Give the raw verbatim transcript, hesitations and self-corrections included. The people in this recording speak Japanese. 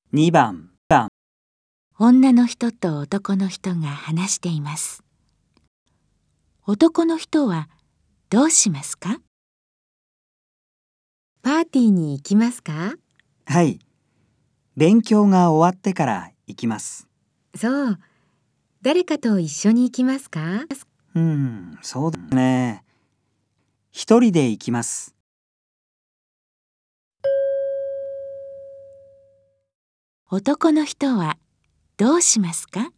にばん、番女の人と男の人が話しています。男の人はどうしますか？ パーティーに行きますか？ はい。勉強が終わってから行きます。 そう。誰かと一緒に行きますか？ うん、そうだね。一人で行きます。 男の人はどうしますか？